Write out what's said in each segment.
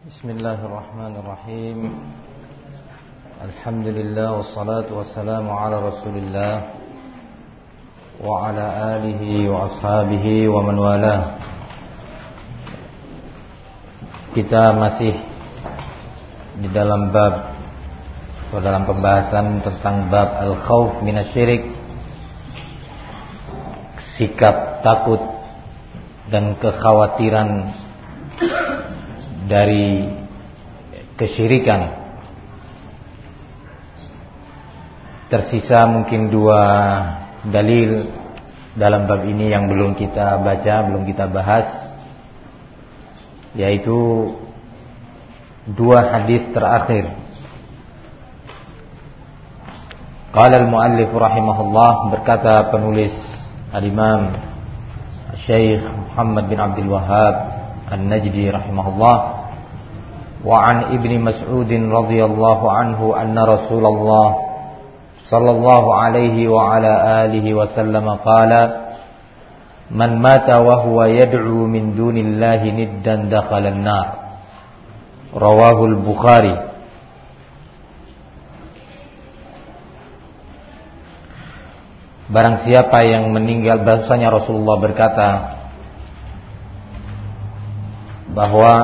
Bismillahirrahmanirrahim. Alhamdulillah wassalatu wassalamu ala Rasulillah wa ala alihi wa ashabihi wa man walah. Kita masih di dalam bab atau dalam pembahasan tentang bab al-khauf minasyirik, sikap takut dan kekhawatiran dari kesyirikan. Tersisa mungkin dua dalil dalam bab ini yang belum kita baca, belum kita bahas, yaitu dua hadis terakhir. Qala al-muallif rahimahullah, berkata penulis al-Imam Syekh Muhammad bin Abdul Wahhab An-Najdi rahimahullah, wa an Ibni Mas'ud radhiyallahu anhu anna Rasulullah sallallahu alaihi wa ala alihi wa sallam qala man mata wa huwa yad'u min dunillahi niddan dakhala an-nar. Rawahu al-Bukhari. Barang siapa yang meninggal, bahasanya Rasulullah berkata bahwa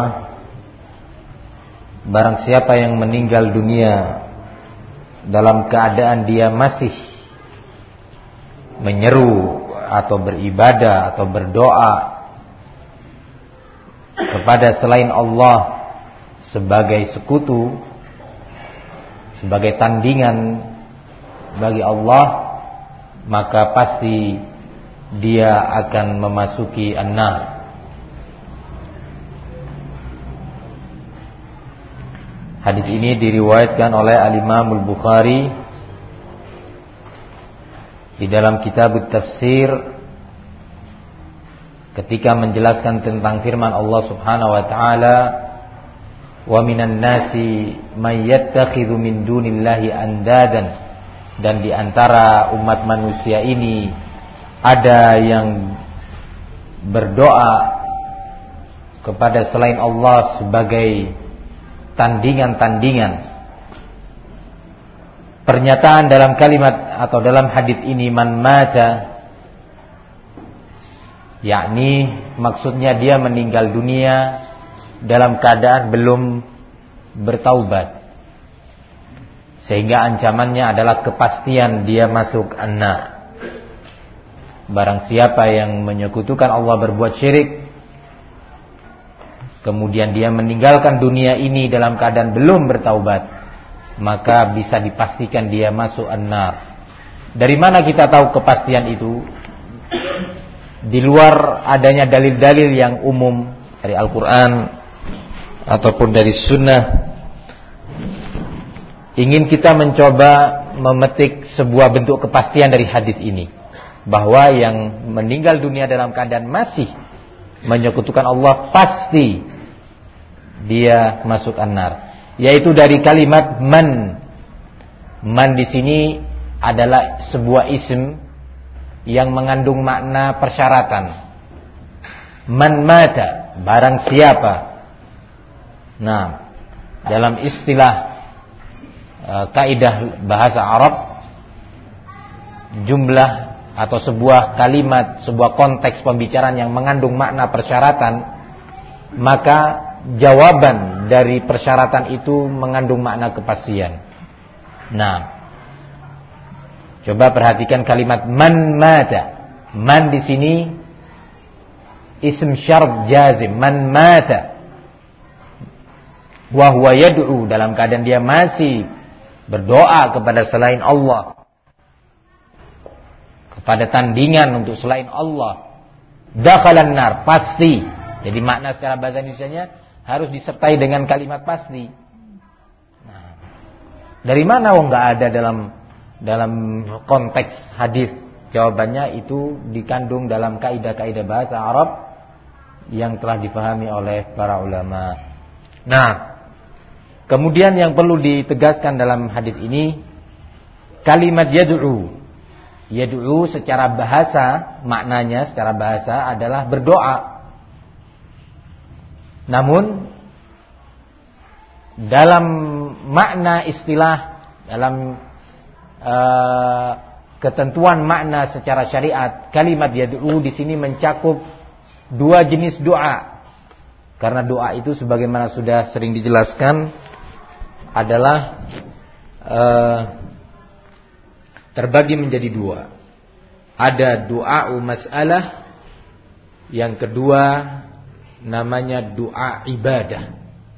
barang siapa yang meninggal dunia dalam keadaan dia masih menyeru atau beribadah atau berdoa kepada selain Allah sebagai sekutu, sebagai tandingan bagi Allah, maka pasti dia akan memasuki an-nar. Hadis ini diriwayatkan oleh al-Imam al-Bukhari di dalam kitab tafsir ketika menjelaskan tentang firman Allah Subhanahu wa taala, wa minan nasi may yattakhidhu min dunillahi andadan, dan di antara umat manusia ini ada yang berdoa kepada selain Allah sebagai tandingan-tandingan. Pernyataan dalam kalimat atau dalam hadis ini man mata, yakni maksudnya dia meninggal dunia dalam keadaan belum bertaubat, sehingga ancamannya adalah kepastian dia masuk an-nar. Barang siapa yang menyekutukan Allah, berbuat syirik, kemudian dia meninggalkan dunia ini dalam keadaan belum bertaubat, maka bisa dipastikan dia masuk an-nar. Dari mana kita tahu kepastian itu? Di luar adanya dalil-dalil yang umum dari Al-Quran ataupun dari Sunnah, ingin kita mencoba memetik sebuah bentuk kepastian dari hadis ini, bahwa yang meninggal dunia dalam keadaan masih menyekutukan Allah pasti dia masuk an-nar, yaitu dari kalimat man. Man di sini adalah sebuah ism yang mengandung makna persyaratan. Man mata, barang siapa. Nah, dalam istilah kaidah bahasa Arab, jumlah atau sebuah kalimat, sebuah konteks pembicaraan yang mengandung makna persyaratan, maka jawaban dari persyaratan itu mengandung makna kepastian. Nah, coba perhatikan kalimat man mata. Man di sini ism syart jazim, man mata wa huwa yad'u, dalam keadaan dia masih berdoa kepada selain Allah, kepada tandingan untuk selain Allah, dakhalan nar, pasti. Jadi makna secara bahasa Indonesianya harus disertai dengan kalimat pasti. Nah, dari mana nggak ada dalam konteks hadis? Jawabannya itu dikandung dalam kaidah-kaidah bahasa Arab yang telah dipahami oleh para ulama. Nah, kemudian yang perlu ditegaskan dalam hadis ini, kalimat yad'u. Yad'u secara bahasa, maknanya secara bahasa adalah berdoa. Namun dalam makna istilah, dalam ketentuan makna secara syariat, kalimat yad'u di sini mencakup dua jenis doa. Karena doa itu sebagaimana sudah sering dijelaskan adalah terbagi menjadi dua. Ada doa mas'alah, yang kedua namanya doa ibadah.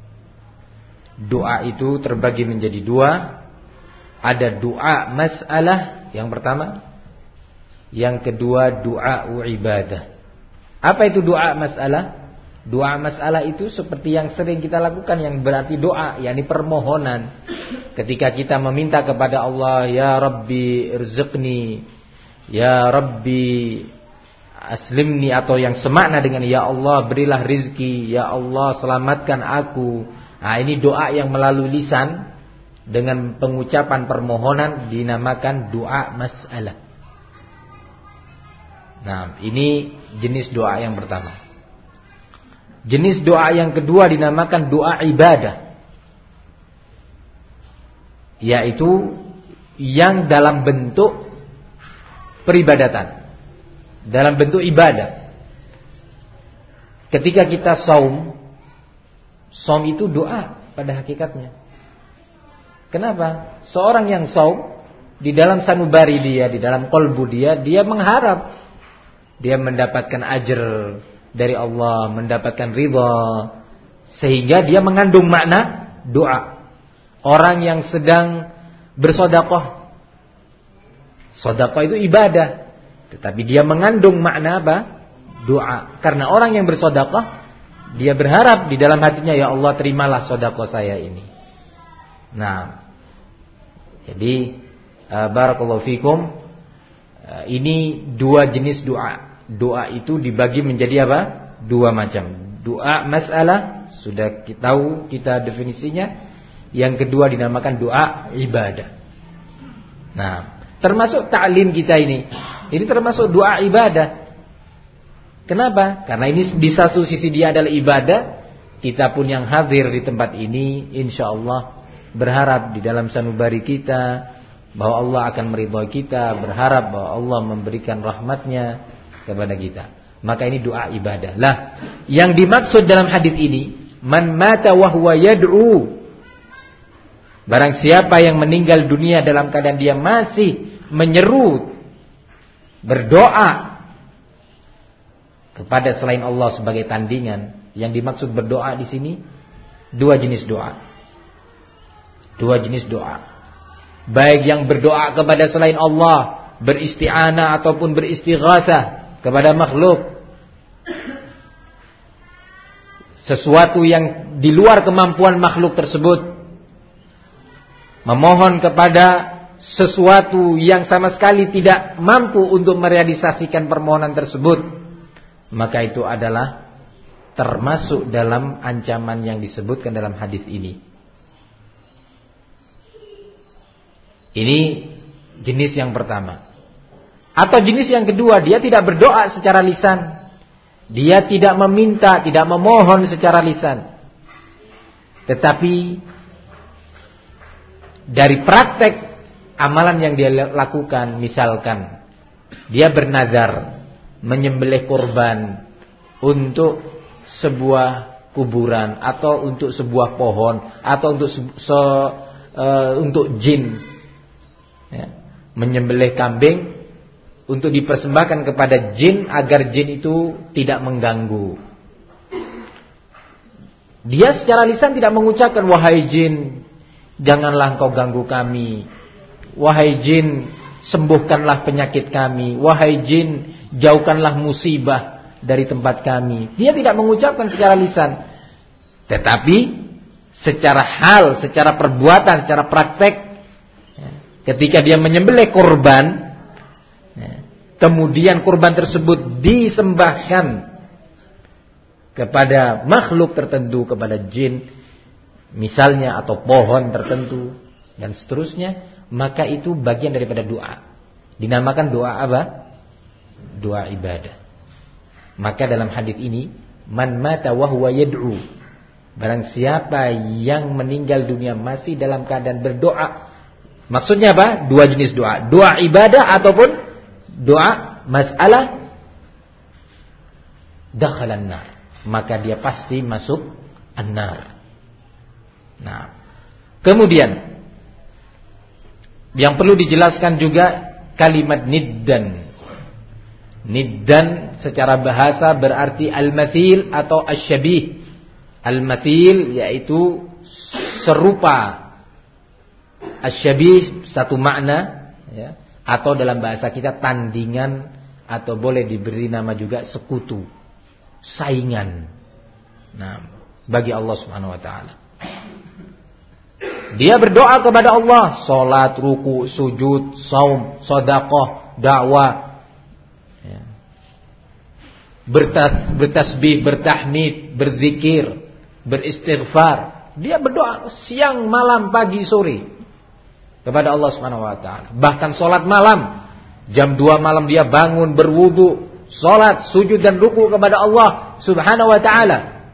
Doa itu terbagi menjadi dua. Ada doa mas'alah yang pertama, yang kedua doa ibadah. Apa itu doa mas'alah? Doa masalah itu seperti yang sering kita lakukan, yang berarti doa, yakni permohonan. Ketika kita meminta kepada Allah, ya Rabbi irzuqni, ya Rabbi aslimni, atau yang semakna dengan ya Allah berilah rizki, ya Allah selamatkan aku. Nah, ini doa yang melalui lisan dengan pengucapan permohonan dinamakan doa masalah. Nah, ini jenis doa yang pertama. Jenis doa yang kedua dinamakan doa ibadah, yaitu yang dalam bentuk peribadatan, dalam bentuk ibadah. Ketika kita saum itu doa pada hakikatnya. Kenapa? Seorang yang saum, di dalam sanubari dia, di dalam kolbu dia mengharap dia mendapatkan ajr dari Allah, mendapatkan ridha, sehingga dia mengandung makna doa. Orang yang sedang bersedekah, sedekah itu ibadah, tetapi dia mengandung makna apa? Doa. Karena orang yang bersedekah, dia berharap di dalam hatinya, ya Allah terimalah sedekah saya ini. Nah, jadi barakallahu fikum, ini dua jenis doa. Doa itu dibagi menjadi apa? Dua macam. Doa masalah sudah kita tahu kita definisinya. Yang kedua dinamakan doa ibadah. Nah, termasuk ta'lim kita ini termasuk doa ibadah. Kenapa? Karena ini di satu sisi dia adalah ibadah. Kita pun yang hadir di tempat ini insyaallah berharap di dalam sanubari kita bahwa Allah akan meridhai kita, berharap bahwa Allah memberikan rahmatnya kepada kita. Maka ini doa ibadah. Lah, yang dimaksud dalam hadis ini, man mata wa huwa yad'u. Barang siapa yang meninggal dunia dalam keadaan dia masih menyeru, berdoa kepada selain Allah sebagai tandingan. Yang dimaksud berdoa di sini dua jenis doa. Dua jenis doa. Baik yang berdoa kepada selain Allah, beristi'anah ataupun beristighatsah kepada makhluk, sesuatu yang di luar kemampuan makhluk tersebut, memohon kepada sesuatu yang sama sekali tidak mampu untuk merealisasikan permohonan tersebut, maka itu adalah termasuk dalam ancaman yang disebutkan dalam hadis ini. Ini jenis yang pertama. Atau jenis yang kedua, dia tidak berdoa secara lisan. Dia tidak meminta, tidak memohon secara lisan. Tetapi dari praktek amalan yang dia lakukan, misalkan dia bernazar menyembelih kurban untuk sebuah kuburan, atau untuk sebuah pohon, atau untuk jin, ya, menyembelih kambing untuk dipersembahkan kepada jin agar jin itu tidak mengganggu. Dia secara lisan tidak mengucapkan, wahai jin, janganlah engkau ganggu kami. Wahai jin, sembuhkanlah penyakit kami. Wahai jin, jauhkanlah musibah dari tempat kami. Dia tidak mengucapkan secara lisan. Tetapi secara hal, secara perbuatan, secara praktek, ketika dia menyembelih kurban, kemudian kurban tersebut disembahkan kepada makhluk tertentu, kepada jin misalnya, atau pohon tertentu dan seterusnya, maka itu bagian daripada doa. Dinamakan doa apa? Doa ibadah. Maka dalam hadis ini, man mata wa huwa yad'u, Barang siapa yang meninggal dunia masih dalam keadaan berdoa. Maksudnya apa? Dua jenis doa. Doa ibadah ataupun doa masalah. Dakhalan nar. Maka dia pasti masuk an-nar. Nah, kemudian yang perlu dijelaskan juga kalimat niddan. Niddan secara bahasa berarti al-mathil atau asy-syabih. Al-mathil yaitu serupa. Asy-syabih satu makna ya, atau dalam bahasa kita tandingan atau boleh diberi nama juga sekutu, saingan. Nah, bagi Allah Subhanahu wa taala. Dia berdoa kepada Allah, salat, ruku, sujud, saum, sedekah, dakwah. Ya. Bertasbih, bertahmid, berzikir, beristighfar. Dia berdoa siang, malam, pagi, sore kepada Allah Subhanahu wa taala. Bahkan salat malam, jam 2 malam dia bangun berwudu, salat, sujud dan ruku kepada Allah Subhanahu wa taala.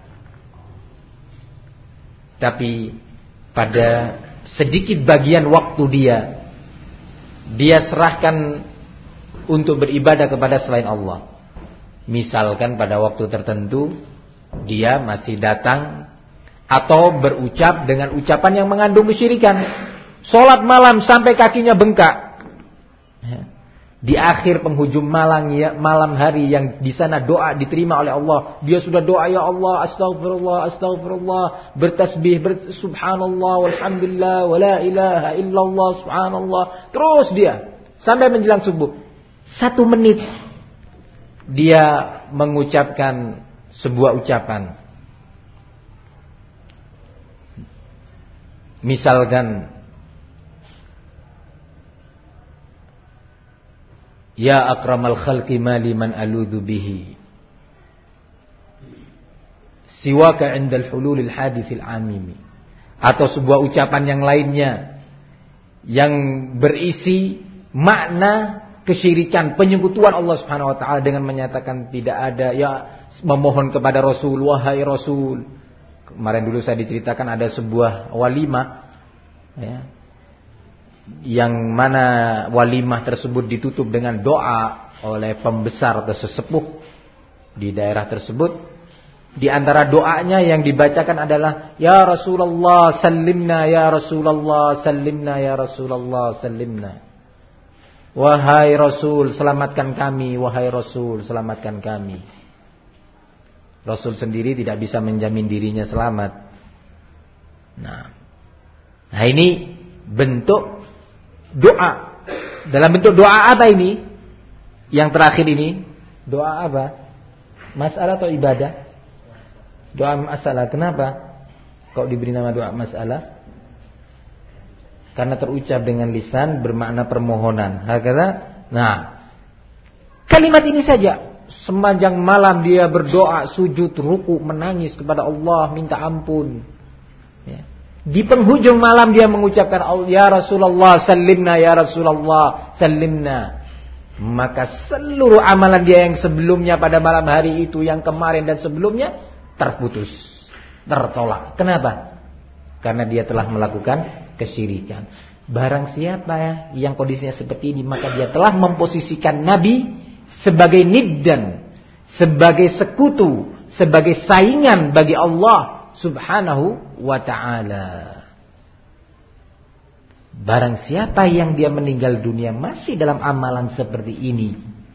Tapi pada sedikit bagian waktu dia serahkan untuk beribadah kepada selain Allah. Misalkan pada waktu tertentu dia masih datang atau berucap dengan ucapan yang mengandung kesyirikan. Salat malam sampai kakinya bengkak. Di akhir penghujung malam hari yang di sana doa diterima oleh Allah, dia sudah doa, ya Allah, astagfirullah, astagfirullah, bertasbih, subhanallah, walhamdulillah, wala ilaha illallah, subhanallah. Terus dia sampai menjelang subuh. 1 menit dia mengucapkan sebuah ucapan. Misalkan, ya akramal khalqi mali man aludhu bihi siwaka indal hululil hadithil amimi. Atau sebuah ucapan yang lainnya yang berisi makna kesyirikan, penyekutuan Allah Subhanahu wa taala dengan menyatakan tidak ada, ya memohon kepada Rasul, wahai Rasul. Kemarin dulu saya diceritakan ada sebuah walimah ya, yang mana walimah tersebut ditutup dengan doa oleh pembesar atau sesepuh di daerah tersebut. Di antara doanya yang dibacakan adalah, ya Rasulullah sallimna, ya Rasulullah sallimna, ya Rasulullah sallimna. Wahai Rasul, selamatkan kami, wahai Rasul, selamatkan kami. Rasul sendiri tidak bisa menjamin dirinya selamat. Nah ini bentuk doa. Dalam bentuk doa apa ini? Yang terakhir ini doa apa? Masalah atau ibadah? Doa masalah. Kenapa kok diberi nama doa masalah? Karena terucap dengan lisan bermakna permohonan. Hakala. Nah, kalimat ini saja. Sepanjang malam dia berdoa, sujud, ruku, menangis kepada Allah, minta ampun. Ya. Di penghujung malam dia mengucapkan, ya Rasulullah sallimna, ya Rasulullah sallimna. Maka seluruh amalan dia yang sebelumnya pada malam hari itu, yang kemarin dan sebelumnya, terputus, tertolak. Kenapa? Karena dia telah melakukan kesyirikan. Barang siapa yang kondisinya seperti ini, maka dia telah memposisikan Nabi sebagai niddan, sebagai sekutu, sebagai saingan bagi Allah Subhanahu wa ta'ala. Barang siapa yang dia meninggal dunia masih dalam amalan seperti ini,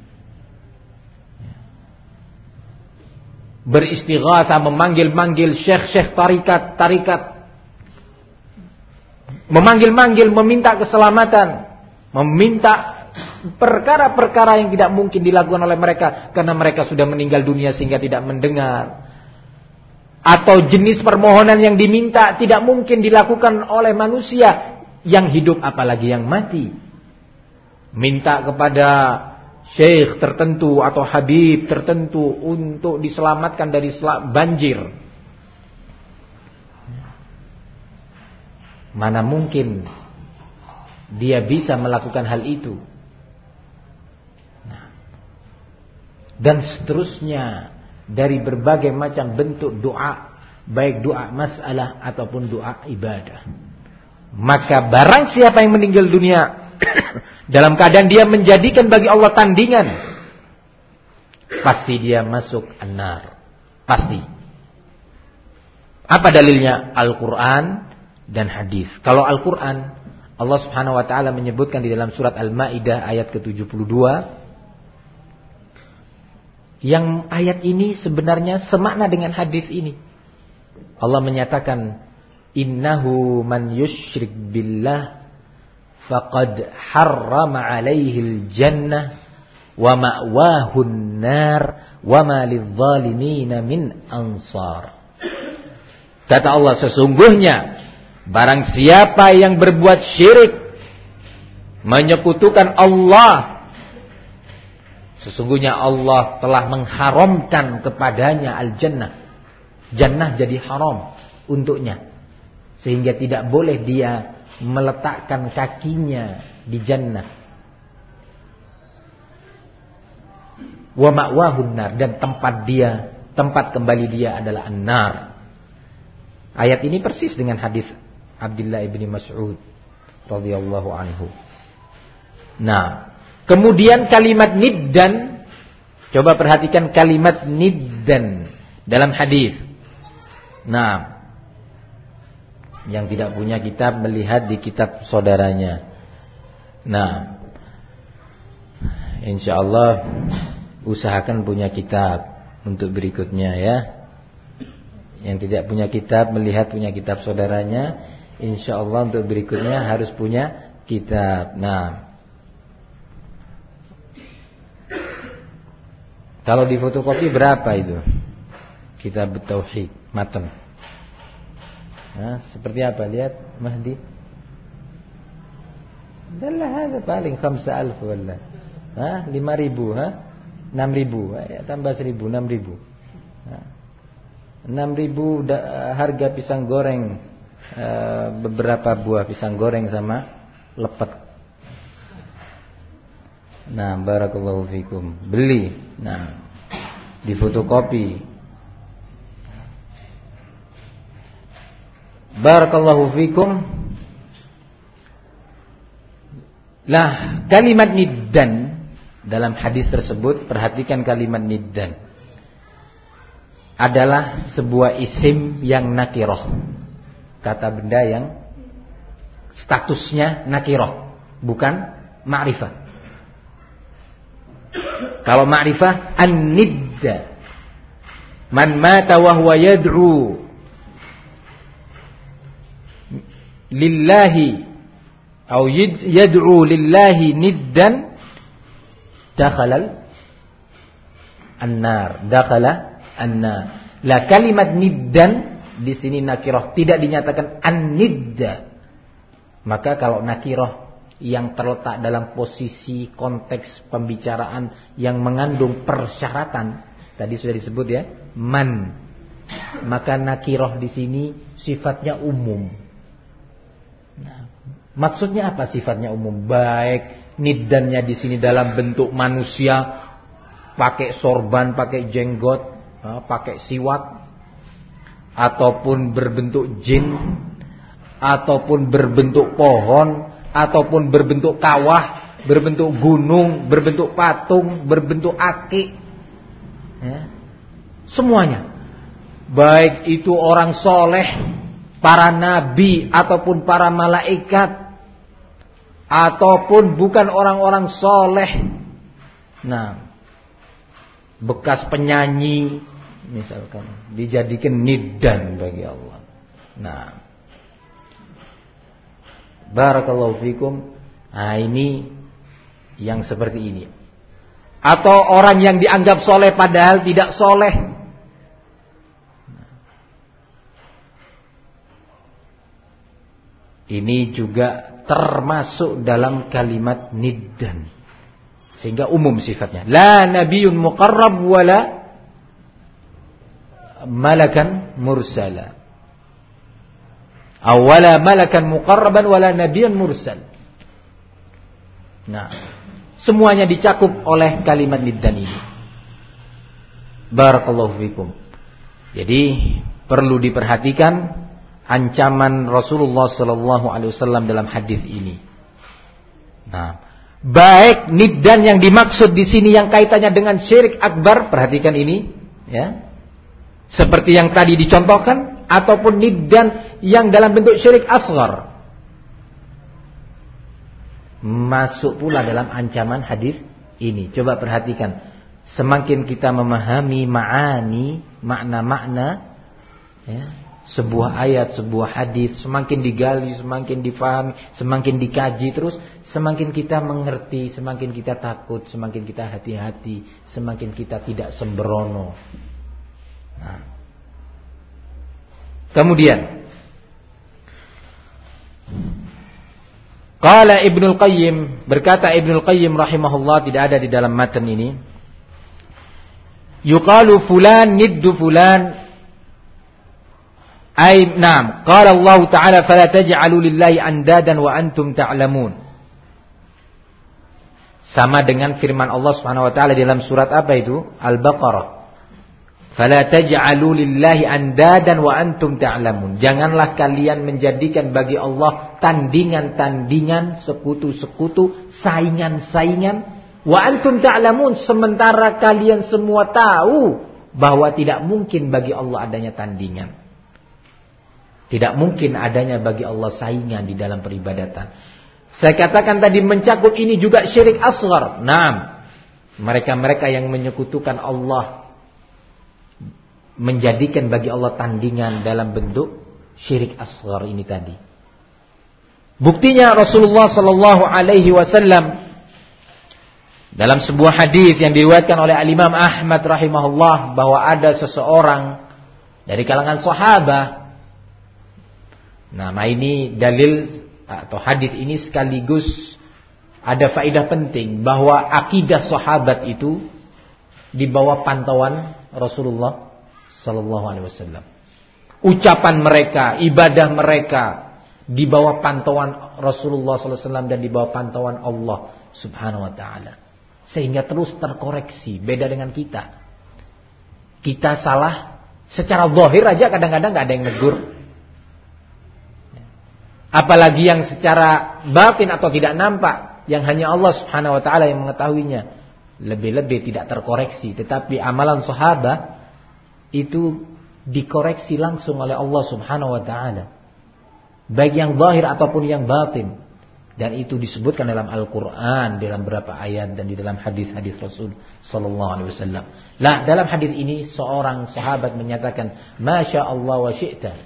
beristighatsah, memanggil-manggil syekh-syekh tarikat, memanggil-manggil, meminta keselamatan, meminta perkara-perkara yang tidak mungkin dilakukan oleh mereka karena mereka sudah meninggal dunia sehingga tidak mendengar. Atau jenis permohonan yang diminta tidak mungkin dilakukan oleh manusia yang hidup apalagi yang mati. Minta kepada syekh tertentu atau habib tertentu untuk diselamatkan dari banjir. Mana mungkin dia bisa melakukan hal itu. Dan seterusnya dari berbagai macam bentuk doa baik doa masalah ataupun doa ibadah. Maka barang siapa yang meninggal dunia dalam keadaan dia menjadikan bagi Allah tandingan, pasti dia masuk an-nar. Pasti. Apa dalilnya? Al-Quran dan hadis. Kalau Al-Quran, Allah Subhanahu wa taala menyebutkan di dalam surat Al-Maidah ayat ke-72, yang ayat ini sebenarnya semakna dengan hadis ini. Allah menyatakan, innahu man yusyrik billah faqad harrama alaihil jannah wa ma'wahun nar wa ma lidh-dhalimina min ansar. Kata Allah, sesungguhnya barang siapa yang berbuat syirik, menyekutukan Allah, sesungguhnya Allah telah mengharamkan kepadanya al-jannah. Jannah jadi haram untuknya, sehingga tidak boleh dia meletakkan kakinya di jannah. Wa ma'wahun nar, dan tempat kembali dia adalah an-nar. Ayat ini persis dengan hadis Abdullah ibni Mas'ud radhiyallahu anhu. Nah, kemudian kalimat niddan, coba perhatikan kalimat niddan dalam hadis. Nah, yang tidak punya kitab melihat di kitab saudaranya. Nah, insyaallah usahakan punya kitab untuk berikutnya ya. Yang tidak punya kitab melihat punya kitab saudaranya, insyaallah untuk berikutnya harus punya kitab. Nah, kalau di fotokopi berapa itu? Kitab Tauhid matan. Nah, seperti apa? Lihat Mahdi. Dalla hada paling 5,000 wala. 5,000 6,000 ya, tambah 1,000 6,000. 6,000 harga pisang goreng, beberapa buah pisang goreng sama lepet. Nah, barakallahu fikum. Beli. Nah, di fotokopi. Barakallahu fikum. Lah, kalimat niddan dalam hadis tersebut, perhatikan kalimat niddan adalah sebuah isim yang nakirah. Kata benda yang statusnya nakirah, bukan ma'rifah. Kalau ma'rifah an-nidda, man mata wa huwa yad'u lillahi atau yad'u lillahi niddan dakhala an-nar, dakhala an-nar. La kalimat niddan di sini nakirah, tidak dinyatakan an-nidda. Maka kalau nakirah yang terletak dalam posisi konteks pembicaraan yang mengandung persyaratan, tadi sudah disebut ya, man, maka nakirah di sini sifatnya umum. Nah, maksudnya apa sifatnya umum? Baik niddannya di sini dalam bentuk manusia, pakai sorban, pakai jenggot, pakai siwak, ataupun berbentuk jin, ataupun berbentuk pohon, ataupun berbentuk kawah, berbentuk gunung, berbentuk patung, berbentuk akik, ya. Semuanya, baik itu orang soleh, para nabi, ataupun para malaikat, ataupun bukan orang-orang soleh. Nah, bekas penyanyi misalkan dijadikan niddan bagi Allah. Nah, barakallahu fikum. Nah, ini yang seperti ini. Atau orang yang dianggap soleh padahal tidak soleh. Ini juga termasuk dalam kalimat niddan, sehingga umum sifatnya. La nabiyyun muqarrab wala malakan mursala. Awala malakan muqarraban wala nabiyyun mursal. Nah, semuanya dicakup oleh kalimat niddan ini. Barakallahu fikum. Jadi perlu diperhatikan ancaman Rasulullah sallallahu alaihi wasallam dalam hadis ini. Nah, baik niddan yang dimaksud di sini yang kaitannya dengan syirik akbar, perhatikan ini, ya. Seperti yang tadi dicontohkan, ataupun niddan yang dalam bentuk syirik asghar, masuk pula dalam ancaman hadis ini. Coba perhatikan, semakin kita memahami ma'ani, makna-makna, ya, sebuah ayat, sebuah hadis, semakin digali, semakin difahami, semakin dikaji terus, semakin kita mengerti, semakin kita takut, semakin kita hati-hati, semakin kita tidak sembrono. Nah. Kemudian qala Ibnul Qayyim, berkata Ibnul Qayyim rahimahullah, tidak ada di dalam matan ini, yuqalu fulan niddu fulan. Ay, na'am, qala Allah Ta'ala fala taj'alu lillahi andadan wa antum ta'lamun. Sama dengan firman Allah Subhanahu wa taala dalam surat apa itu? Al-Baqarah. Fala taj'alu lillahi andadan wa antum ta'lamun. Janganlah kalian menjadikan bagi Allah tandingan-tandingan, sekutu-sekutu, saingan-saingan, wa antum ta'lamun, sementara kalian semua tahu bahwa tidak mungkin bagi Allah adanya tandingan. Tidak mungkin adanya bagi Allah saingan di dalam peribadatan. Saya katakan tadi mencakup ini juga syirik asghar. Naam. Mereka-mereka yang menyekutukan Allah, menjadikan bagi Allah tandingan dalam bentuk syirik asghar ini tadi. Buktinya Rasulullah sallallahu alaihi wasallam dalam sebuah hadis yang diriwayatkan oleh Al-Imam Ahmad rahimahullah, bahwa ada seseorang dari kalangan sahabat. Nah, ini dalil atau hadis ini sekaligus ada faedah penting bahwa akidah sahabat itu di bawah pantauan Rasulullah sallallahu alaihi wasallam. Ucapan mereka, ibadah mereka di bawah pantauan Rasulullah sallallahu alaihi wasallam dan di bawah pantauan Allah Subhanahu wa taala. Sehingga terus terkoreksi, beda dengan kita. Kita salah secara zahir aja kadang-kadang enggak ada yang negur. Apalagi yang secara batin atau tidak nampak, yang hanya Allah Subhanahu wa taala yang mengetahuinya. Lebih-lebih tidak terkoreksi, tetapi amalan sahabat itu dikoreksi langsung oleh Allah Subhanahu wa taala. Baik yang zahir ataupun yang batin. Dan itu disebutkan dalam Al-Qur'an, dalam beberapa ayat dan di dalam hadis-hadis Rasul sallallahu alaihi wasallam. Lah, dalam hadis ini seorang sahabat menyatakan, "Masya Allah wa syi'ta."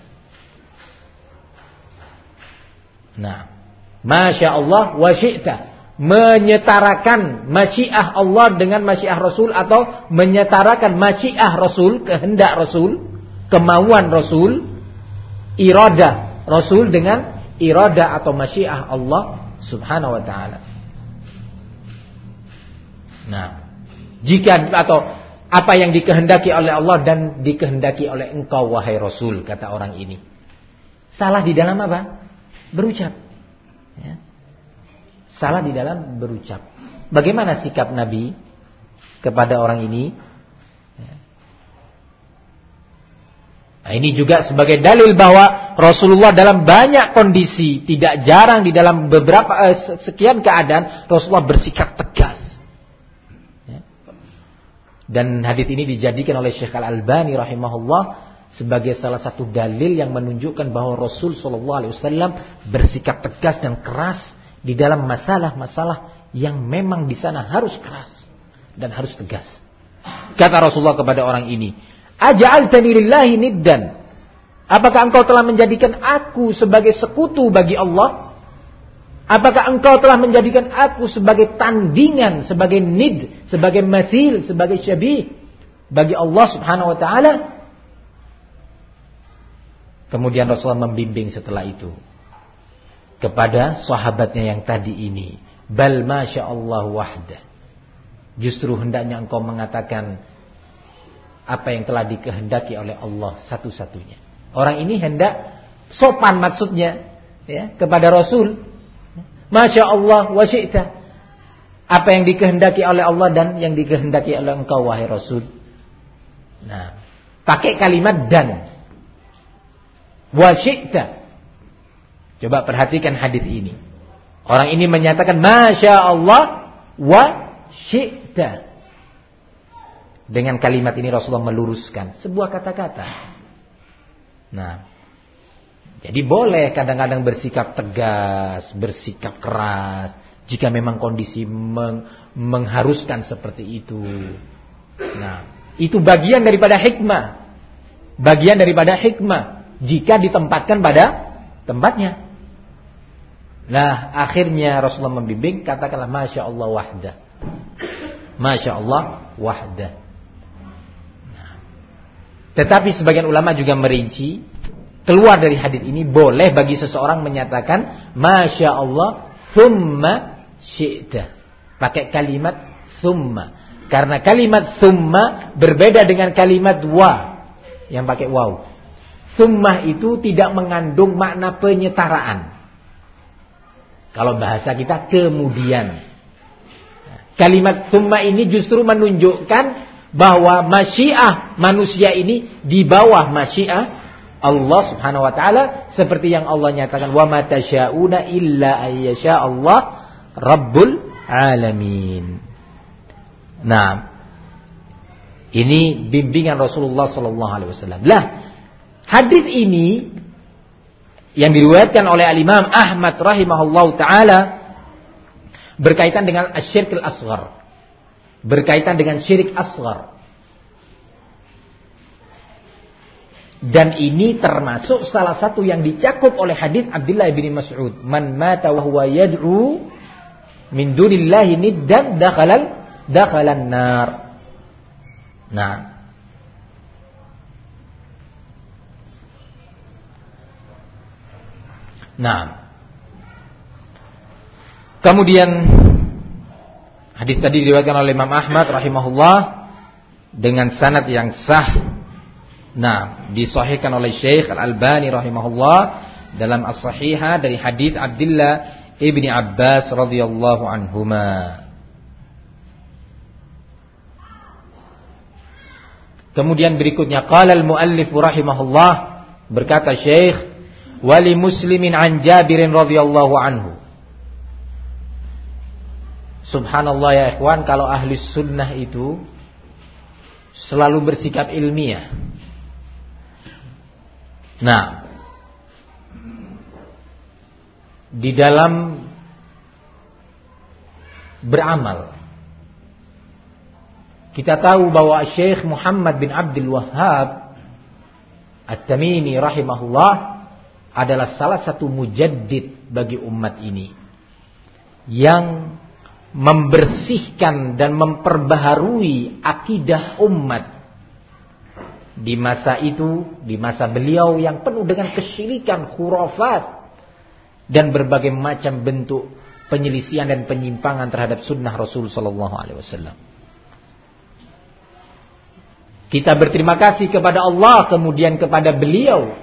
Nah, Masya Allah wa syi'ta, menyetarakan masyiah Allah dengan masyiah Rasul, atau menyetarakan masyiah Rasul, kehendak Rasul, kemauan Rasul, iradah Rasul dengan iradah atau masyiah Allah Subhanahu wa taala. Nah, jika atau apa yang dikehendaki oleh Allah dan dikehendaki oleh engkau wahai Rasul, kata orang ini. Salah di dalam apa? Berucap, ya. Salah di dalam berucap. Bagaimana sikap Nabi kepada orang ini? Ya. Nah, ini juga sebagai dalil bahwa Rasulullah dalam banyak kondisi, tidak jarang di dalam beberapa sekian keadaan Rasulullah bersikap tegas. Ya. Dan hadis ini dijadikan oleh Syekh Al-Albani rahimahullah sebagai salah satu dalil yang menunjukkan bahwa Rasul sallallahu alaihi wasallam bersikap tegas dan keras di dalam masalah-masalah yang memang di sana harus keras dan harus tegas. Kata Rasulullah kepada orang ini, "Aja'altani lillahi niddan?" Apakah engkau telah menjadikan aku sebagai sekutu bagi Allah? Apakah engkau telah menjadikan aku sebagai tandingan, sebagai nid, sebagai mathil, sebagai syabih bagi Allah Subhanahu wa taala? Kemudian Rasulullah membimbing setelah itu kepada sahabatnya yang tadi ini, bal masya Allah wahdah. Justru hendaknya engkau mengatakan apa yang telah dikehendaki oleh Allah satu-satunya. Orang ini hendak sopan maksudnya, ya, kepada Rasul. Masya Allah wa syi'ta. Apa yang dikehendaki oleh Allah dan yang dikehendaki oleh engkau wahai Rasul. Nah, pakai kalimat dan. wa syi'ta. Coba perhatikan hadis ini. Orang ini menyatakan Masya Allah wa syi'ta. Dengan kalimat ini Rasulullah meluruskan sebuah kata-kata. Nah, jadi boleh kadang-kadang bersikap tegas, bersikap keras, jika memang kondisi mengharuskan seperti itu. Nah, itu bagian daripada hikmah. Bagian daripada hikmah jika ditempatkan pada tempatnya. Nah, akhirnya Rasulullah membimbing, katakanlah Masya Allah wahdah. Masya Allah wahdah. Nah, tetapi sebagian ulama juga merinci, keluar dari hadis ini boleh bagi seseorang menyatakan Masya Allah thumma syi'ta. Pakai kalimat thumma. Karena kalimat thumma berbeda dengan kalimat wa yang pakai waw. Thumma itu tidak mengandung makna penyetaraan. Kalau bahasa kita kemudian. Kalimat thumma ini justru menunjukkan bahwa masyiah manusia ini di bawah masyiah Allah Subhanahu wa taala, seperti yang Allah nyatakan wa ma tasyauna illa ayyasha Allah rabbul alamin. Nah, ini bimbingan Rasulullah sallallahu alaihi wasallam. Lah, hadis ini yang diriwayatkan oleh Al-Imam Ahmad rahimahullahu taala berkaitan dengan asyirkul asghar. Berkaitan dengan syirik asghar. Dan ini termasuk salah satu yang dicakup oleh hadis Abdullah bin Mas'ud, "Man mata wa huwa yad'u min dunillahi niddan dakhalan nar." Nah, kemudian hadis tadi diriwayatkan oleh Imam Ahmad rahimahullah dengan sanad yang sah. Nah, disahihkan oleh Syekh Al-Albani rahimahullah dalam As-Sahihah dari hadis Abdullah ibni Abbas radhiyallahu anhuma. Kemudian berikutnya qala al-muallif rahimahullah, berkata Syekh, wali muslimin an Jabirin radhiyallahu anhu. Subhanallah ya ikhwan, kalau ahli sunnah itu selalu bersikap ilmiah. Nah, di dalam beramal, kita tahu bahwa Syekh Muhammad bin Abdul Wahhab At-Tamimi rahimahullah adalah salah satu mujaddid bagi umat ini yang membersihkan dan memperbaharui akidah umat di masa itu, di masa beliau yang penuh dengan kesyirikan, khurafat dan berbagai macam bentuk penyelisihan dan penyimpangan terhadap sunnah Rasul sallallahu alaihi wasallam. Kita berterima kasih kepada Allah, kemudian kepada beliau.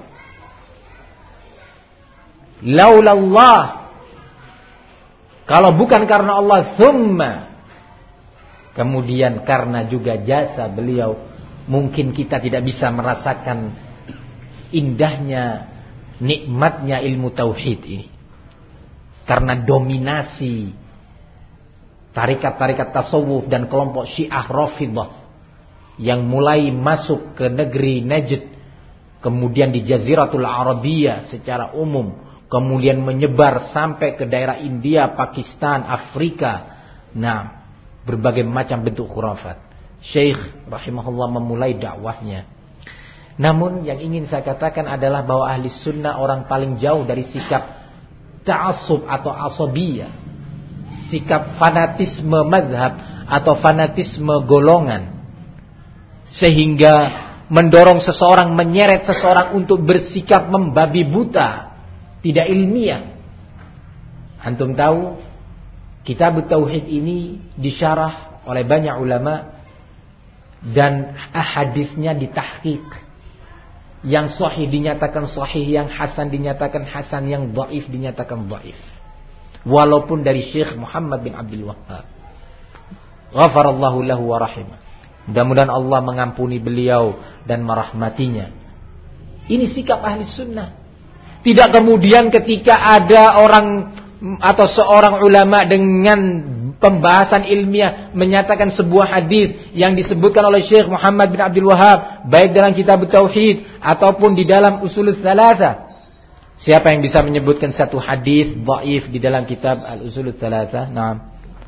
Laulallah, kalau bukan karena Allah, thumma, kemudian karena juga jasa beliau, mungkin kita tidak bisa merasakan indahnya, nikmatnya ilmu tauhid ini. Karena dominasi tarikat-tarikat tasawuf dan kelompok Syiah Rafidhah yang mulai masuk ke negeri Najd, kemudian di Jaziratul Arabiyah secara umum, kemudian menyebar sampai ke daerah India, Pakistan, Afrika. Nah, berbagai macam bentuk khurafat. Syekh rahimahullah memulai dakwahnya. Namun yang ingin saya katakan adalah bahwa ahli sunnah orang paling jauh dari sikap ta'assub atau asabiyah, sikap fanatisme mazhab atau fanatisme golongan, sehingga mendorong seseorang, menyeret seseorang untuk bersikap membabi buta, tidak ilmiah. Antum tahu kitab tauhid ini disyarah oleh banyak ulama dan ahaditsnya ditahqiq. Yang sahih dinyatakan sahih, yang hasan dinyatakan hasan, yang dhaif dinyatakan dhaif. Walaupun dari Syekh Muhammad bin Abdul Wahhab, ghafarallahu lahu wa rahimah. Mudah-mudahan Allah mengampuni beliau dan merahmatinya. Ini sikap ahli sunnah. Tidak kemudian ketika ada orang atau seorang ulama dengan pembahasan ilmiah menyatakan sebuah hadis yang disebutkan oleh Syekh Muhammad bin Abdul Wahhab, baik dalam kitab Tauhid ataupun di dalam Ushulul Tsalatsa. Siapa yang bisa menyebutkan satu hadis dhaif di dalam kitab Al-Ushulul Tsalatsa? Naam.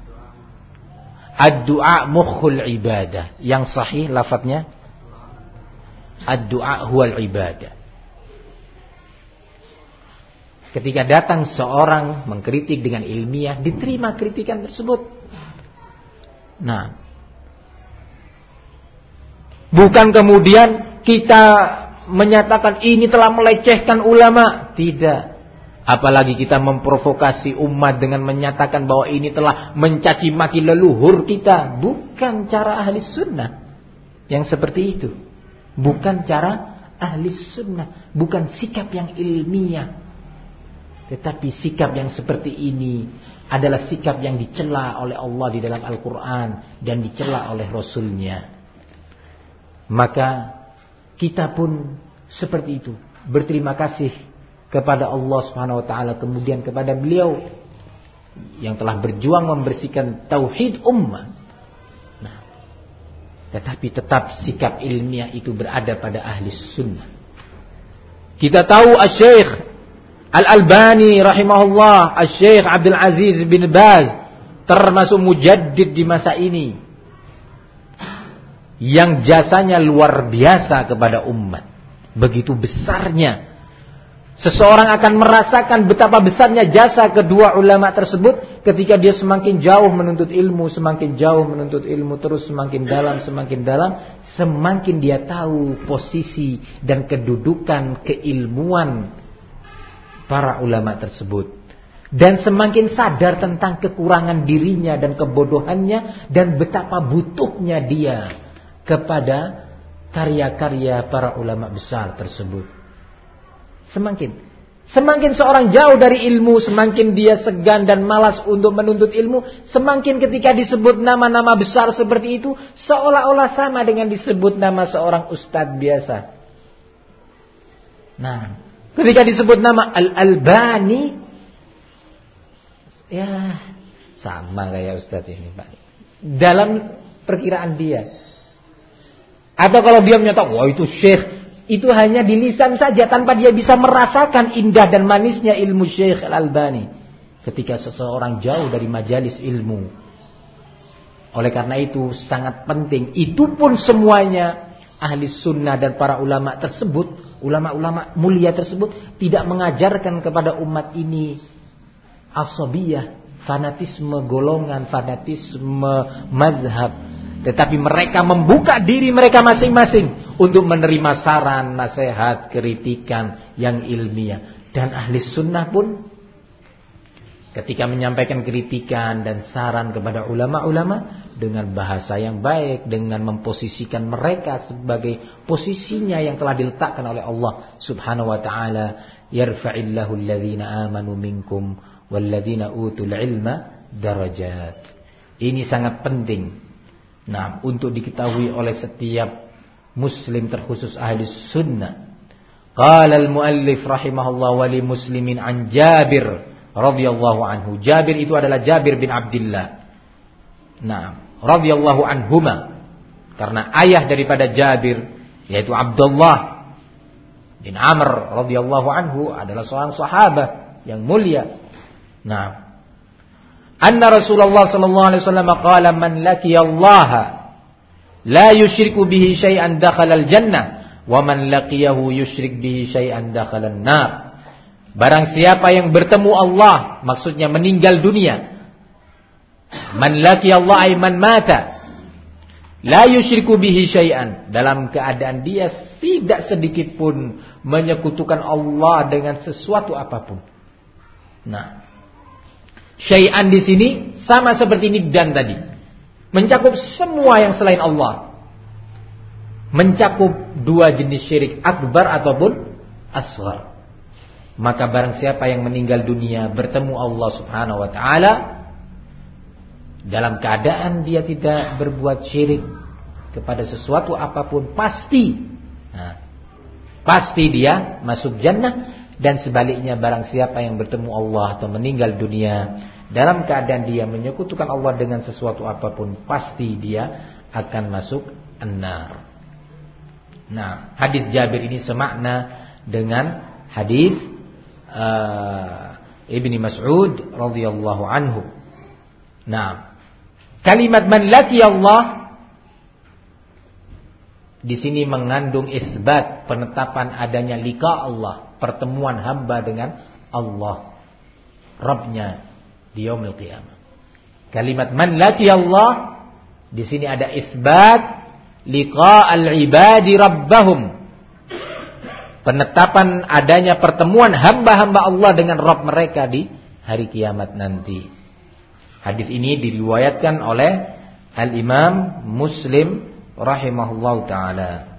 Ad-du'a mukhul ibadah. Yang sahih lafadznya ad-du'a huwal ibadah. Ketika datang seorang mengkritik dengan ilmiah, diterima kritikan tersebut. Nah, bukan kemudian kita menyatakan ini telah melecehkan ulama. Tidak. Apalagi kita memprovokasi umat dengan menyatakan bahwa ini telah mencaci maki leluhur kita. Bukan cara ahli sunnah yang seperti itu. Bukan cara ahli sunnah. Bukan sikap yang ilmiah. Tetapi sikap yang seperti ini adalah sikap yang dicela oleh Allah di dalam Al-Quran dan dicela oleh Rasulnya. Maka kita pun seperti itu, berterima kasih kepada Allah Subhanahu wa taala, kemudian kepada beliau yang telah berjuang membersihkan tauhid ummah. Nah, tetapi tetap sikap ilmiah itu berada pada ahli sunnah. Kita tahu Asy-Syaikh Al-Albani rahimahullah, Asy-Syaikh Abdul Aziz bin Baz termasuk mujaddid di masa ini yang jasanya luar biasa kepada umat. Begitu besarnya. Seseorang akan merasakan betapa besarnya jasa kedua ulama tersebut ketika dia semakin jauh menuntut ilmu, semakin jauh menuntut ilmu, terus semakin dalam, semakin dia tahu posisi dan kedudukan keilmuan para ulama tersebut. Dan semakin sadar tentang kekurangan dirinya dan kebodohannya dan betapa butuhnya dia kepada karya-karya para ulama besar tersebut. Semakin seorang jauh dari ilmu, semakin dia segan dan malas untuk menuntut ilmu. Semakin ketika disebut nama-nama besar seperti itu, seolah-olah sama dengan disebut nama seorang ustadz biasa. Nah, ketika disebut nama Al-Albani, ya sama kayak ustadz ini Pak, dalam perkiraan dia. Atau kalau dia menyatakan, wah itu syekh, itu hanya di lisan saja tanpa dia bisa merasakan indah dan manisnya ilmu Syekh Al-Albani ketika seseorang jauh dari majalis ilmu. Oleh karena itu sangat penting, itu pun semuanya ahli sunnah dan para ulama tersebut, ulama-ulama mulia tersebut tidak mengajarkan kepada umat ini asabiyah, fanatisme golongan, fanatisme mazhab, tetapi mereka membuka diri mereka masing-masing untuk menerima saran, nasihat, kritikan yang ilmiah. Dan ahli sunnah pun ketika menyampaikan kritikan dan saran kepada ulama-ulama dengan bahasa yang baik, dengan memposisikan mereka sebagai posisinya yang telah diletakkan oleh Allah Subhanahu wa taala, yarfa'illahu alladhina amanu minkum walladhina utul ilma darajat. Ini sangat penting. Nah, untuk diketahui oleh setiap muslim, terkhusus ahli sunnah. Qala al-muallif rahimahullah wa li muslimin an Jabir radhiyallahu anhu. Jabir itu adalah Jabir bin Abdullah. Nah, radhiyallahu anhuma. Karena ayah daripada Jabir yaitu Abdullah bin Amr radhiyallahu anhu adalah seorang sahabat yang mulia. Nah, anna Rasulullah sallallahu alaihi wasallam qala man laqiyallaha la yusyriku bihi syai'an dakhala al-jannah wa man laqiyahu yusyrik bihi syai'an dakhala an-nar. Barang siapa yang bertemu Allah, maksudnya meninggal dunia. Man laqiyallah ay man mata la yusyriku bihi syai'an, dalam keadaan dia tidak sedikit pun menyekutukan Allah dengan sesuatu apapun. Nah, syai'an di sini sama seperti niddan tadi. Mencakup semua yang selain Allah. Mencakup dua jenis syirik, akbar ataupun asghar. Maka barang siapa yang meninggal dunia bertemu Allah Subhanahu wa taala dalam keadaan dia tidak berbuat syirik kepada sesuatu apapun, pasti pasti dia masuk jannah. Dan sebaliknya barang siapa yang bertemu Allah atau meninggal dunia dalam keadaan dia menyekutukan Allah dengan sesuatu apapun, pasti dia akan masuk an-nar. Nah, hadis Jabir ini semakna dengan hadis Ibnu Mas'ud radhiyallahu anhu. Nah, kalimat man laki Allah di sini mengandung isbat penetapan adanya liqa Allah, pertemuan hamba dengan Allah Rabbnya di yaumil qiyamah. Kalimat man laki Allah di sini ada isbat liqa al-ibadi rabbahum, penetapan adanya pertemuan hamba-hamba Allah dengan Rabb mereka di hari kiamat nanti. Hadis ini diriwayatkan oleh Al-Imam Muslim rahimahullahu taala.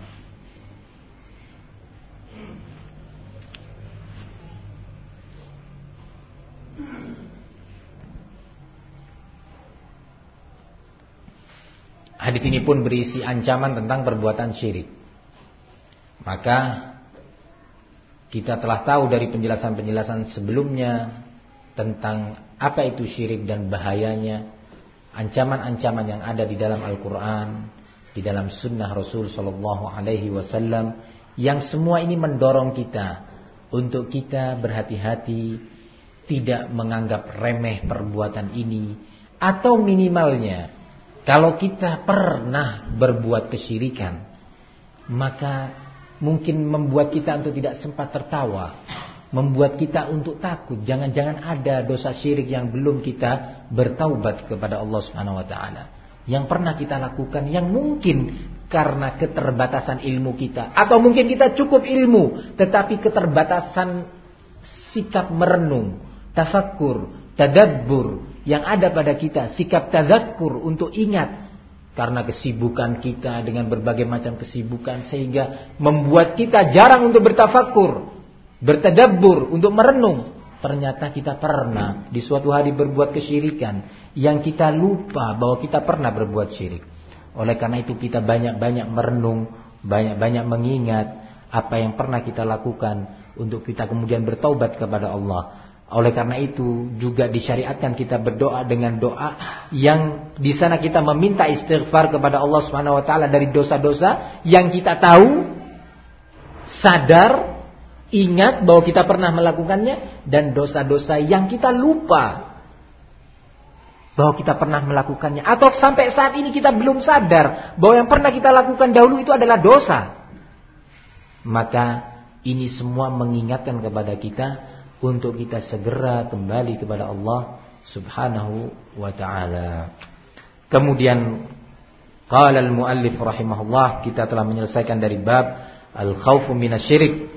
Hadis ini pun berisi ancaman tentang perbuatan syirik. Maka kita telah tahu dari penjelasan-penjelasan sebelumnya tentang apa itu syirik dan bahayanya, ancaman-ancaman yang ada di dalam Al-Quran, di dalam Sunnah Rasul Sallallahu Alaihi Wasallam, yang semua ini mendorong kita untuk kita berhati-hati, tidak menganggap remeh perbuatan ini, atau minimalnya kalau kita pernah berbuat kesyirikan, maka mungkin membuat kita untuk tidak sempat tertawa, membuat kita untuk takut. Jangan-jangan ada dosa syirik yang belum kita bertaubat kepada Allah Subhanahu wa taala, yang pernah kita lakukan, yang mungkin karena keterbatasan ilmu kita, atau mungkin kita cukup ilmu tetapi keterbatasan sikap merenung, tafakkur, tadabbur yang ada pada kita, sikap tadzakur untuk ingat, karena kesibukan kita dengan berbagai macam kesibukan sehingga membuat kita jarang untuk bertafakkur, bertadabbur, untuk merenung. Ternyata kita pernah di suatu hari berbuat kesyirikan yang kita lupa bahwa kita pernah berbuat syirik. Oleh karena itu kita banyak-banyak merenung, banyak-banyak mengingat apa yang pernah kita lakukan untuk kita kemudian bertaubat kepada Allah. Oleh karena itu juga disyariatkan kita berdoa dengan doa yang di sana kita meminta istighfar kepada Allah Subhanahu wa taala dari dosa-dosa yang kita tahu, sadar, ingat bahwa kita pernah melakukannya, dan dosa-dosa yang kita lupa bahwa kita pernah melakukannya, atau sampai saat ini kita belum sadar bahwa yang pernah kita lakukan dahulu itu adalah dosa. Maka ini semua mengingatkan kepada kita untuk kita segera kembali kepada Allah Subhanahu wa taala. Kemudian qala al-muallif rahimahullah, kita telah menyelesaikan dari bab al-khaufu minasyirik.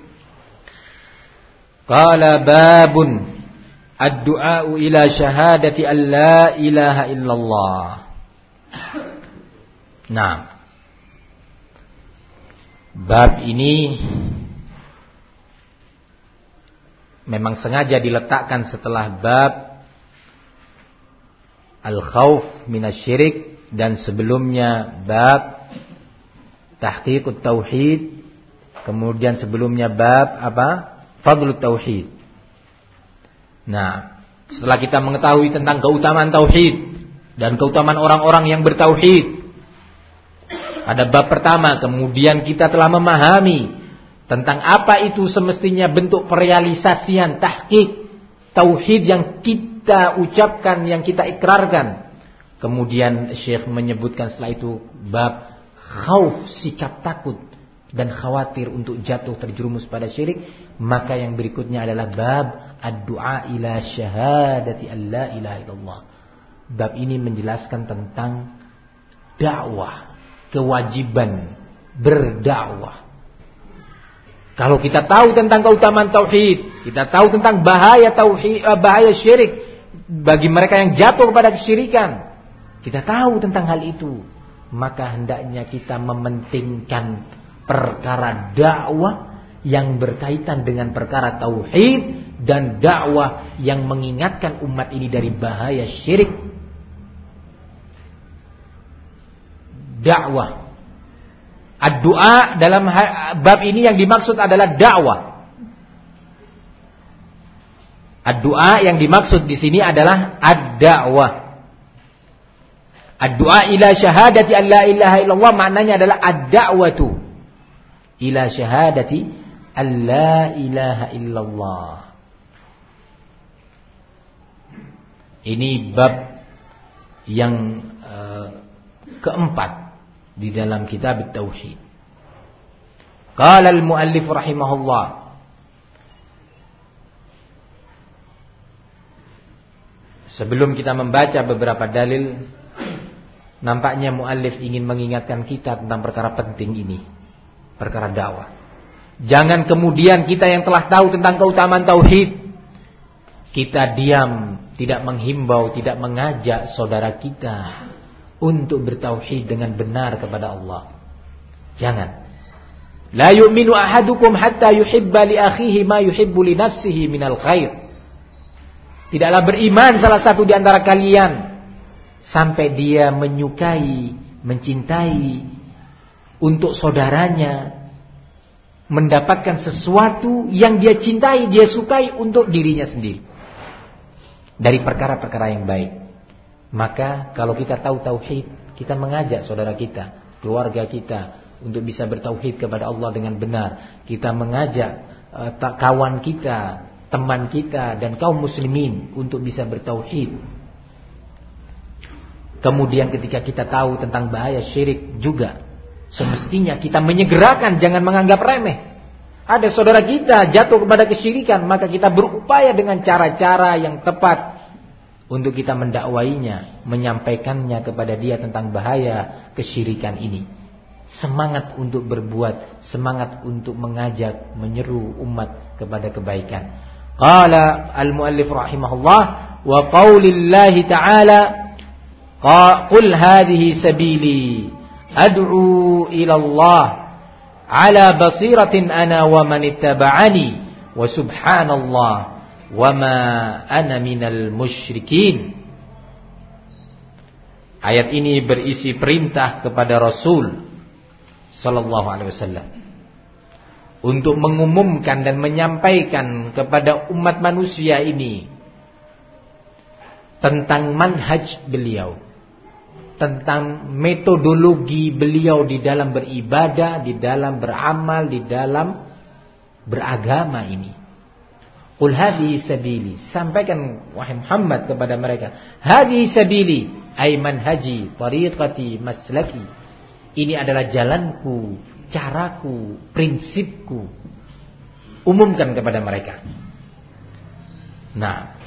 Qala babun ad-du'a'u ila syahadati an la ilaha illallah. Nah, bab ini memang sengaja diletakkan setelah bab al-khauf minasyirik, dan sebelumnya bab tahqiqut tauhid, kemudian sebelumnya bab apa? Fadlut tauhid. Nah, setelah kita mengetahui tentang keutamaan tauhid dan keutamaan orang-orang yang bertauhid, ada bab pertama, kemudian kita telah memahami tentang apa itu semestinya bentuk perealisasian tahqiq tauhid yang kita ucapkan, yang kita ikrarkan. Kemudian Syekh menyebutkan setelah itu bab khauf, sikap takut dan khawatir untuk jatuh terjerumus pada syirik. Maka yang berikutnya adalah bab ad-du'a ila syahadati an la ilaha illallah. Bab ini menjelaskan tentang dakwah, kewajiban berdakwah. Kalau kita tahu tentang keutamaan tauhid, kita tahu tentang bahaya tauhid, bahaya syirik bagi mereka yang jatuh kepada kesyirikan, kita tahu tentang hal itu, maka hendaknya kita mementingkan perkara dakwah yang berkaitan dengan perkara tauhid, dan dakwah yang mengingatkan umat ini dari bahaya syirik. Dakwah Ad-du'a dalam bab ini yang dimaksud adalah dakwah. Ad-du'a yang dimaksud di sini adalah ad-da'wah. Ad-du'a ila syahadati an la ilaha illallah maknanya adalah ad-da'watu ila syahadati an la ilaha illallah. Ini bab yang keempat di dalam kitab Tauhid. Qala al-muallif rahimahullah, sebelum kita membaca beberapa dalil, nampaknya muallif ingin mengingatkan kita tentang perkara penting ini, perkara dakwah. Jangan kemudian kita yang telah tahu tentang keutamaan tauhid, kita diam, tidak menghimbau, tidak mengajak saudara kita untuk bertauhid dengan benar kepada Allah. Jangan. La yu'minu ahadukum hatta yuhibba li akhihi ma yuhibbu li nafsihi minal khair. Tidaklah beriman salah satu di antara kalian sampai dia menyukai, mencintai untuk saudaranya mendapatkan sesuatu yang dia cintai, dia sukai untuk dirinya sendiri dari perkara-perkara yang baik. Maka kalau kita tahu tauhid, kita mengajak saudara kita, keluarga kita untuk bisa bertauhid kepada Allah dengan benar. Kita mengajak kawan kita, teman kita dan kaum muslimin untuk bisa bertauhid. Kemudian ketika kita tahu tentang bahaya syirik juga, semestinya kita menyegerakan, jangan menganggap remeh. Ada saudara kita jatuh kepada kesyirikan, maka kita berupaya dengan cara-cara yang tepat untuk kita mendakwainya, menyampaikannya kepada dia tentang bahaya kesyirikan ini. Semangat untuk berbuat, semangat untuk mengajak, menyeru umat kepada kebaikan. Qala al-muallif rahimahullah wa qaulillahi ta'ala qul hadhihi sabili ad'u ila Allah ala basiratin ana wa man ittaba'ani wa subhanallah wa ma ana minal musyrikin. Ayat ini berisi perintah kepada Rasul sallallahu alaihi wasallam untuk mengumumkan dan menyampaikan kepada umat manusia ini tentang manhaj beliau, tentang metodologi beliau di dalam beribadah, di dalam beramal, di dalam beragama ini. Qul hadhihi sabili, sampaikan wahai Muhammad kepada mereka, hadhihi sabili ay manhaji, tariqati, maslaki. Ini adalah jalanku, caraku, prinsipku. Umumkan kepada mereka. Nah,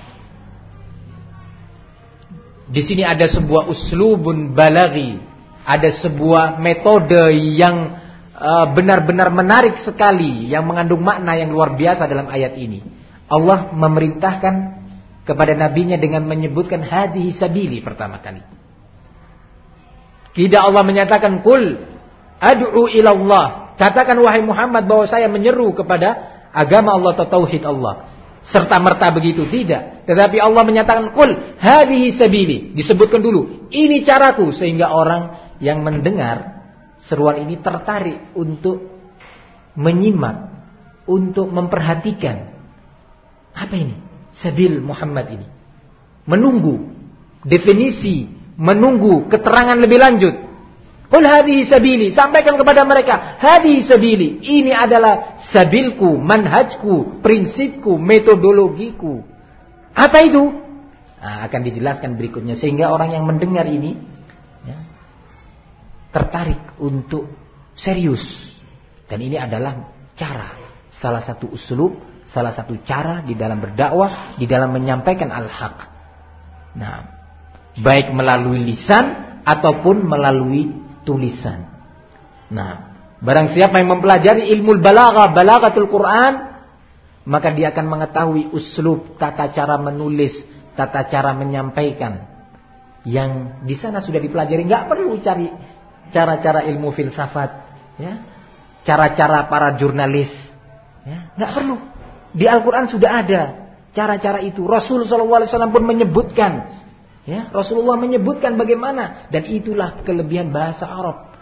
di sini ada sebuah uslubun balaghi, ada sebuah metode yang benar-benar menarik sekali, yang mengandung makna yang luar biasa dalam ayat ini. Allah memerintahkan kepada nabinya dengan menyebutkan hadhihi sabili pertama kali. Tidak Allah menyatakan qul ad'u ila Allah, katakan wahai Muhammad bahwa saya menyeru kepada agama Allah atau tauhid Allah. Serta merta begitu tidak, tetapi Allah menyatakan qul hadhihi sabili, disebutkan dulu ini caraku, sehingga orang yang mendengar seruan ini tertarik untuk menyimak, untuk memperhatikan apa ini sabil Muhammad ini, menunggu definisi, menunggu keterangan lebih lanjut. Qul hadhihi sabili, sampaikan kepada mereka hadhihi sabili, ini adalah sabilku, manhajku, prinsipku, metodologiku. Apa itu? Nah, akan dijelaskan berikutnya, sehingga orang yang mendengar ini ya, tertarik untuk serius. Dan ini adalah cara, salah satu uslub, salah satu cara di dalam berdakwah, di dalam menyampaikan al-haq. Nah, baik melalui lisan ataupun melalui tulisan. Nah, barang siapa yang mempelajari ilmu balaghah, balaghatul Quran, maka dia akan mengetahui uslub, tata cara menulis, tata cara menyampaikan yang di sana sudah dipelajari. Enggak perlu cari cara-cara ilmu filsafat, ya, cara-cara para jurnalis, ya, enggak perlu. Di Al-Quran sudah ada cara-cara itu. Rasul SAW pun menyebutkan, ya, Rasulullah menyebutkan bagaimana, dan itulah kelebihan bahasa Arab.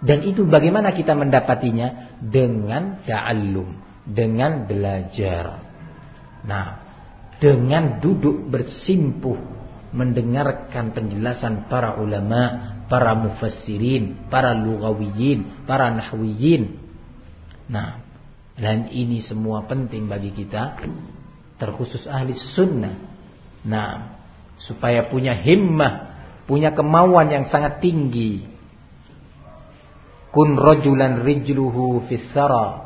Dan itu bagaimana kita mendapatinya? Dengan ta'allum, dengan belajar. Nah, dengan duduk bersimpuh mendengarkan penjelasan para ulama, para mufassirin, para lughawiyin, para nahwiyin. Nah, dan ini semua penting bagi kita, terkhusus ahli sunnah. Nah, supaya punya himmah, punya kemauan yang sangat tinggi. Kun rajulan rijluhu fis sara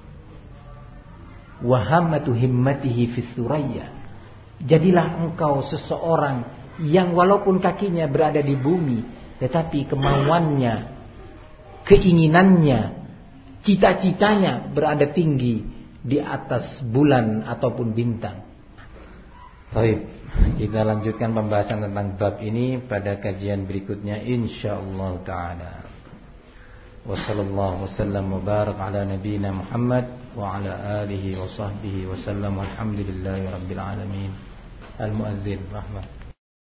wa hammatu himmatihi fis suraya. Jadilah engkau seseorang yang walaupun kakinya berada di bumi, tetapi kemauannya, keinginannya, cita-citanya berada tinggi di atas bulan ataupun bintang. Baik, kita lanjutkan pembahasan tentang bab ini pada kajian berikutnya insyaallah taala. Wassallallahu wasallam wa barak ala nabiyyina Muhammad wa ala alihi wa sahbihi wa sallam. Alhamdulillahi rabbil alamin. Al-muadzin rahmat.